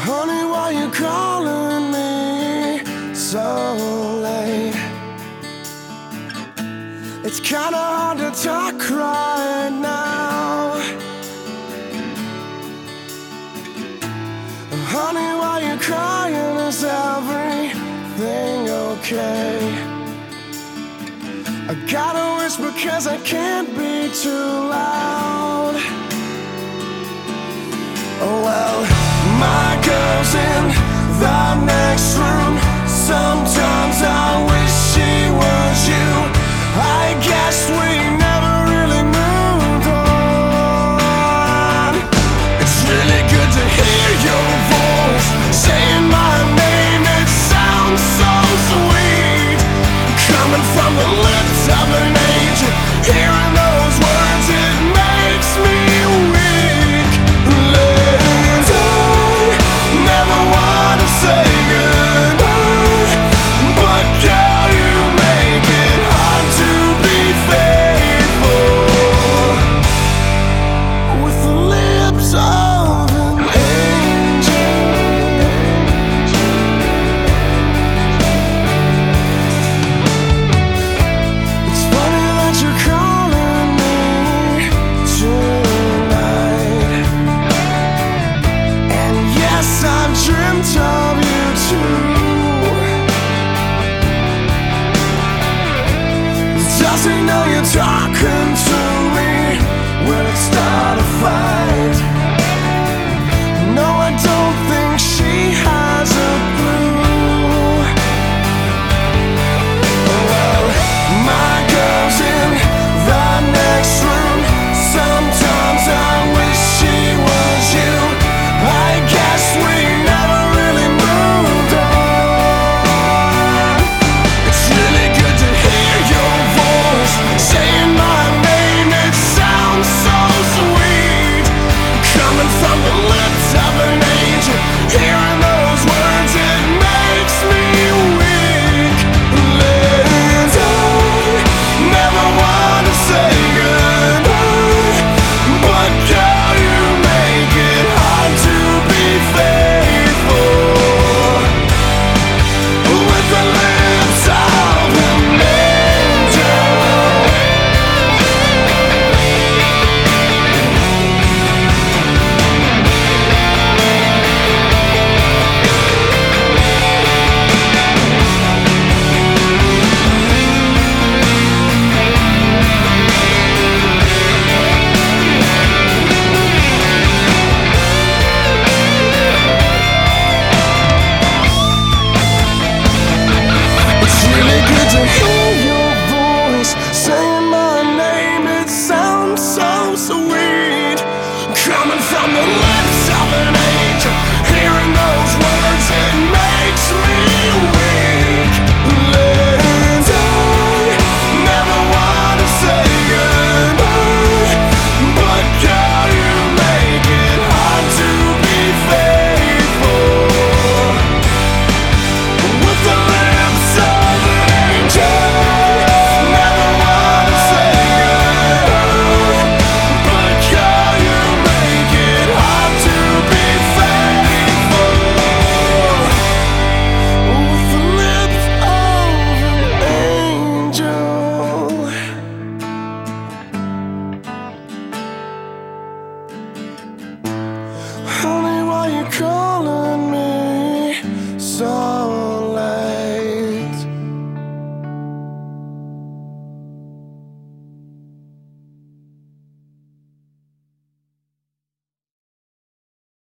Honey, why you calling me so late? It's kinda hard to talk right now. Honey, why you crying? Is everything okay? I gotta whisper 'cause I can't be too loud. Oh well, my girl's in the next room. Sometimes I wish she was you. I guess we never really moved on. It's really good to hear your voice saying my name. It sounds so sweet, coming from the lips of an angel. Hearing those words, it makes me weak. Never wanna say goodbye, but girl, you make it hard to be faithful with the lips of an angel. It's funny that you're calling me tonight, and yes, I've dreamt of you too. Does he know you're talking to